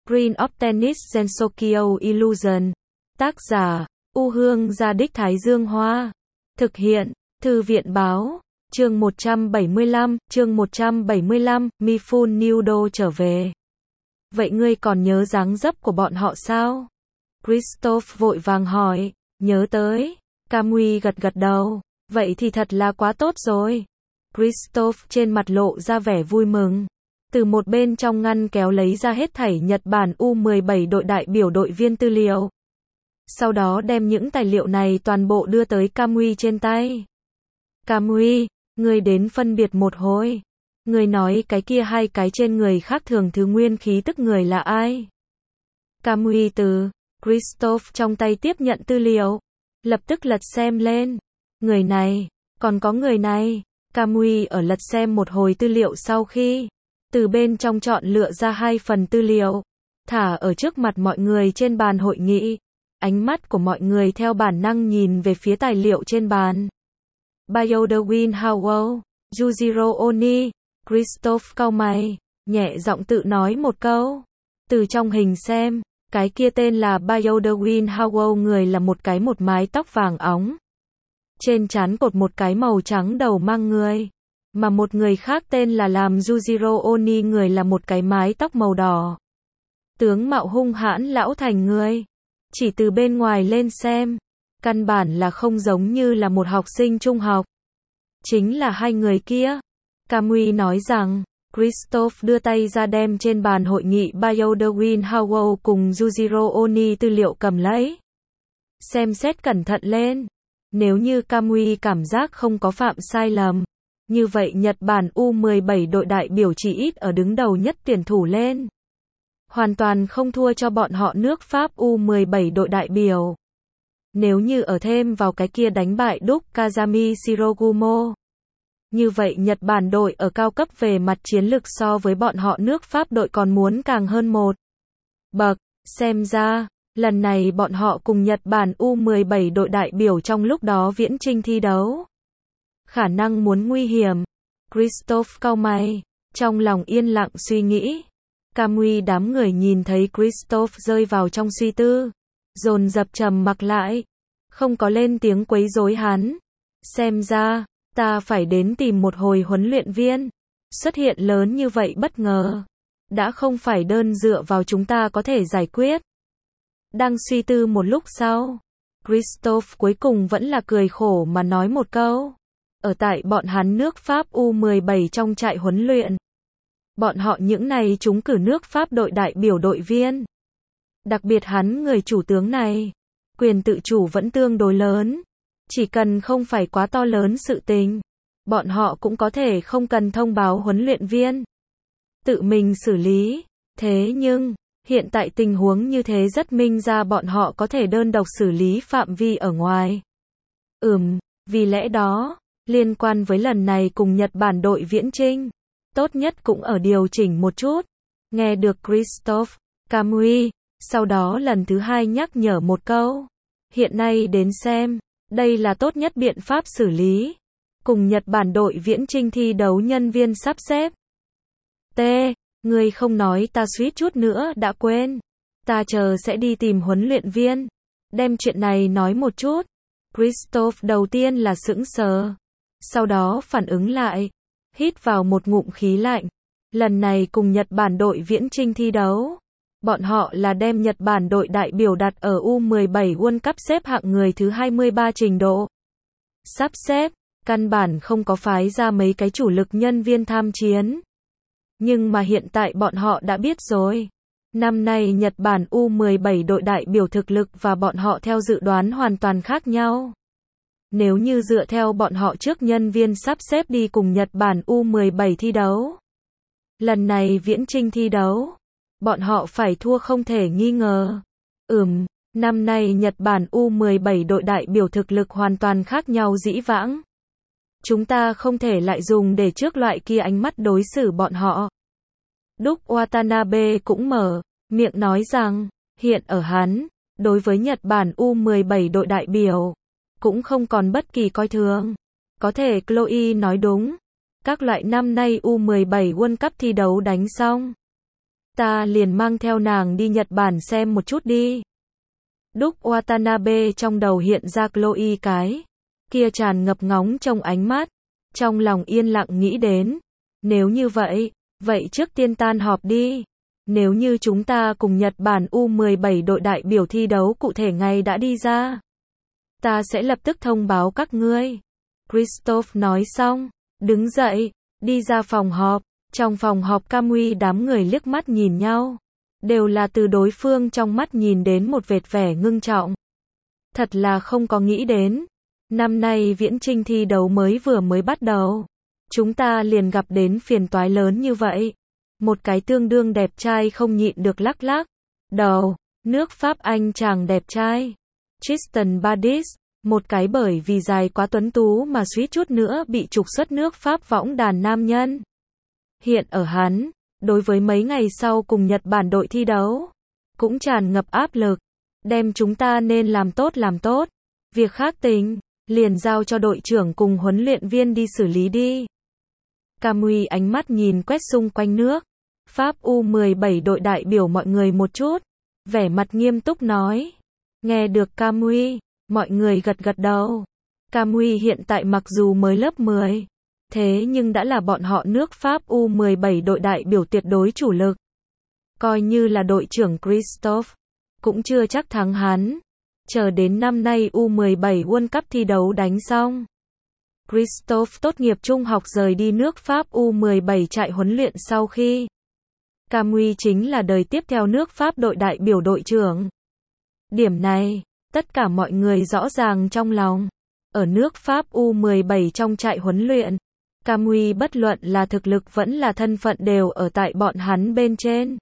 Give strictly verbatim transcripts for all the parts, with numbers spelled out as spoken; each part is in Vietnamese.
Green of Tennis Gensokyo Illusion. Tác giả, U Hương Gia Đích Thái Dương Hoa. Thực hiện, Thư viện Báo. Chương một trăm bảy mươi lăm, chương một trăm bảy mươi lăm, Mifune Nudo trở về. Vậy ngươi còn nhớ dáng dấp của bọn họ sao? Christophe vội vàng hỏi. Nhớ tới. Camui gật gật đầu. Vậy thì thật là quá tốt rồi. Christophe trên mặt lộ ra vẻ vui mừng. Từ một bên trong ngăn kéo lấy ra hết thảy Nhật Bản U mười bảy đội đại biểu đội viên tư liệu. Sau đó đem những tài liệu này toàn bộ đưa tới Camui trên tay. Camui, ngươi đến phân biệt một hồi. Ngươi nói cái kia hai cái trên người khác thường thứ nguyên khí tức người là ai? Camui từ Christophe trong tay tiếp nhận tư liệu. Lập tức lật xem lên. Người này, còn có người này. Camui ở lật xem một hồi tư liệu sau khi từ bên trong chọn lựa ra hai phần tư liệu, thả ở trước mặt mọi người trên bàn hội nghị. Ánh mắt của mọi người theo bản năng nhìn về phía tài liệu trên bàn. Bioderwin Howell, Yujiro Oni, Christophe cau mày, nhẹ giọng tự nói một câu. Từ trong hình xem, cái kia tên là Bioderwin Howell, người là một cái một mái tóc vàng óng. Trên trán cột một cái màu trắng đầu mang người. Mà một người khác tên là làm Yujiro Oni, người là một cái mái tóc màu đỏ. Tướng mạo hung hãn lão thành người. Chỉ từ bên ngoài lên xem, căn bản là không giống như là một học sinh trung học. Chính là hai người kia. Camui nói rằng, Christophe đưa tay ra đem trên bàn hội nghị Bioderwin Howell cùng Yujiro Oni tư liệu cầm lấy. Xem xét cẩn thận lên. Nếu như Camui cảm giác không có phạm sai lầm, như vậy Nhật Bản U mười bảy đội đại biểu chỉ ít ở đứng đầu nhất tuyển thủ lên. Hoàn toàn không thua cho bọn họ nước Pháp U mười bảy đội đại biểu. Nếu như ở thêm vào cái kia đánh bại đúc Kazami Shirogumo, như vậy Nhật Bản đội ở cao cấp về mặt chiến lược so với bọn họ nước Pháp đội còn muốn càng hơn một bậc. Xem ra, lần này bọn họ cùng Nhật Bản U mười bảy đội đại biểu trong lúc đó viễn chinh thi đấu. Khả năng muốn nguy hiểm. Christophe cau mày, trong lòng yên lặng suy nghĩ. Camui đám người nhìn thấy Christophe rơi vào trong suy tư, dồn dập trầm mặc lại, không có lên tiếng quấy rối hắn. Xem ra, ta phải đến tìm một hồi huấn luyện viên. Xuất hiện lớn như vậy bất ngờ, đã không phải đơn dựa vào chúng ta có thể giải quyết. Đang suy tư một lúc sau, Christophe cuối cùng vẫn là cười khổ mà nói một câu. Ở tại bọn hắn nước Pháp U mười bảy trong trại huấn luyện, bọn họ những này trúng cử nước Pháp đội đại biểu đội viên. Đặc biệt hắn người chủ tướng này, quyền tự chủ vẫn tương đối lớn. Chỉ cần không phải quá to lớn sự tình, bọn họ cũng có thể không cần thông báo huấn luyện viên, tự mình xử lý. Thế nhưng, hiện tại tình huống như thế rất minh ra bọn họ có thể đơn độc xử lý phạm vi ở ngoài. Ừm, vì lẽ đó, liên quan với lần này cùng Nhật Bản đội viễn chinh, tốt nhất cũng ở điều chỉnh một chút. Nghe được Christophe, Camui, sau đó lần thứ hai nhắc nhở một câu. Hiện nay đến xem, đây là tốt nhất biện pháp xử lý. Cùng Nhật Bản đội viễn chinh thi đấu nhân viên sắp xếp. T. Ngươi không nói ta suýt chút nữa đã quên. Ta chờ sẽ đi tìm huấn luyện viên. Đem chuyện này nói một chút. Christophe đầu tiên là sững sờ. Sau đó phản ứng lại. Hít vào một ngụm khí lạnh. Lần này cùng Nhật Bản đội viễn chinh thi đấu. Bọn họ là đem Nhật Bản đội đại biểu đặt ở U mười bảy World Cup xếp hạng người thứ hai mươi ba trình độ. Sắp xếp, căn bản không có phái ra mấy cái chủ lực nhân viên tham chiến. Nhưng mà hiện tại bọn họ đã biết rồi. Năm nay Nhật Bản U mười bảy đội đại biểu thực lực và bọn họ theo dự đoán hoàn toàn khác nhau. Nếu như dựa theo bọn họ trước nhân viên sắp xếp đi cùng Nhật Bản U mười bảy thi đấu, lần này viễn chinh thi đấu, bọn họ phải thua không thể nghi ngờ. Ừm, năm nay Nhật Bản U mười bảy đội đại biểu thực lực hoàn toàn khác nhau dĩ vãng. Chúng ta không thể lại dùng để trước loại kia ánh mắt đối xử bọn họ. Đúc Watanabe cũng mở miệng nói rằng, hiện ở hắn, đối với Nhật Bản U mười bảy đội đại biểu, cũng không còn bất kỳ coi thường. Có thể Chloe nói đúng. Các loại năm nay U mười bảy World Cup thi đấu đánh xong. Ta liền mang theo nàng đi Nhật Bản xem một chút đi. Đúc Watanabe trong đầu hiện ra Chloe cái kia tràn ngập ngóng trong ánh mắt, trong lòng yên lặng nghĩ đến, nếu như vậy, vậy trước tiên tan họp đi. Nếu như chúng ta cùng Nhật Bản U mười bảy đội đại biểu thi đấu cụ thể ngày đã đi ra, ta sẽ lập tức thông báo các ngươi. Christophe nói xong, đứng dậy, đi ra phòng họp. Trong phòng họp Kamui đám người liếc mắt nhìn nhau, đều là từ đối phương trong mắt nhìn đến một vệt vẻ ngưng trọng. Thật là không có nghĩ đến, năm nay viễn trinh thi đấu mới vừa mới bắt đầu, chúng ta liền gặp đến phiền toái lớn như vậy. Một cái tương đương đẹp trai không nhịn được lắc lắc đầu, nước Pháp anh chàng đẹp trai, Tristan Badis, một cái bởi vì dài quá tuấn tú mà suýt chút nữa bị trục xuất nước Pháp võng đàn nam nhân. Hiện ở hắn, đối với mấy ngày sau cùng Nhật Bản đội thi đấu, cũng tràn ngập áp lực, đem chúng ta nên làm tốt làm tốt, việc khác tình, liền giao cho đội trưởng cùng huấn luyện viên đi xử lý đi. Kamui ánh mắt nhìn quét xung quanh nước Pháp U mười bảy đội đại biểu mọi người một chút, vẻ mặt nghiêm túc nói. Nghe được Kamui, mọi người gật gật đầu. Kamui hiện tại mặc dù mới lớp mười, thế nhưng đã là bọn họ nước Pháp U mười bảy đội đại biểu tuyệt đối chủ lực. Coi như là đội trưởng Christophe, cũng chưa chắc thắng hắn. Chờ đến năm nay U mười bảy World Cup thi đấu đánh xong, Christophe tốt nghiệp trung học rời đi nước Pháp U mười bảy trại huấn luyện sau khi. Kamui chính là đời tiếp theo nước Pháp đội đại biểu đội trưởng. Điểm này, tất cả mọi người rõ ràng trong lòng. Ở nước Pháp U mười bảy trong trại huấn luyện, Kamui bất luận là thực lực vẫn là thân phận đều ở tại bọn hắn bên trên.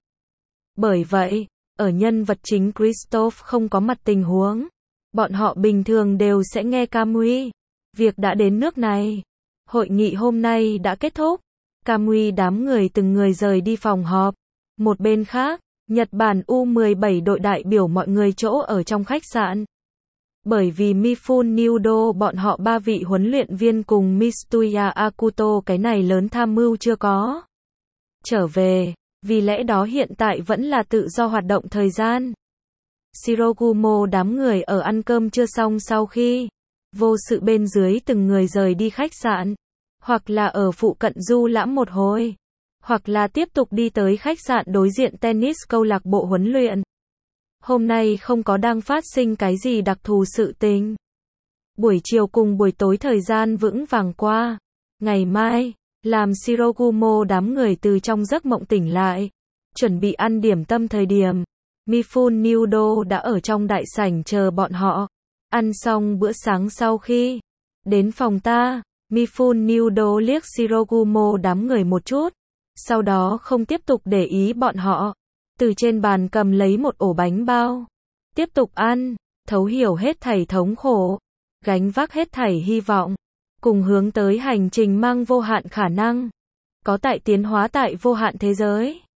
Bởi vậy, ở nhân vật chính Christophe không có mặt tình huống, bọn họ bình thường đều sẽ nghe Kamui. Việc đã đến nước này, hội nghị hôm nay đã kết thúc. Kamui đám người từng người rời đi phòng họp. Một bên khác, Nhật Bản U mười bảy đội đại biểu mọi người chỗ ở trong khách sạn. Bởi vì Mifune Nudo bọn họ ba vị huấn luyện viên cùng Mitsuya Akuto cái này lớn tham mưu chưa có trở về, vì lẽ đó hiện tại vẫn là tự do hoạt động thời gian. Shirogumo đám người ở ăn cơm chưa xong sau khi vô sự bên dưới từng người rời đi khách sạn, hoặc là ở phụ cận du lãm một hồi, hoặc là tiếp tục đi tới khách sạn đối diện tennis câu lạc bộ huấn luyện. Hôm nay không có đang phát sinh cái gì đặc thù sự tình. Buổi chiều cùng buổi tối thời gian vững vàng qua. Ngày mai, làm Shirogumo đám người từ trong giấc mộng tỉnh lại, chuẩn bị ăn điểm tâm thời điểm, Mifune Nudo đã ở trong đại sảnh chờ bọn họ. Ăn xong bữa sáng sau khi đến phòng ta, Mifune Nudo liếc Shirogumo đám người một chút, sau đó không tiếp tục để ý bọn họ, từ trên bàn cầm lấy một ổ bánh bao, tiếp tục ăn, thấu hiểu hết thảy thống khổ, gánh vác hết thảy hy vọng, cùng hướng tới hành trình mang vô hạn khả năng, có tại tiến hóa tại vô hạn thế giới.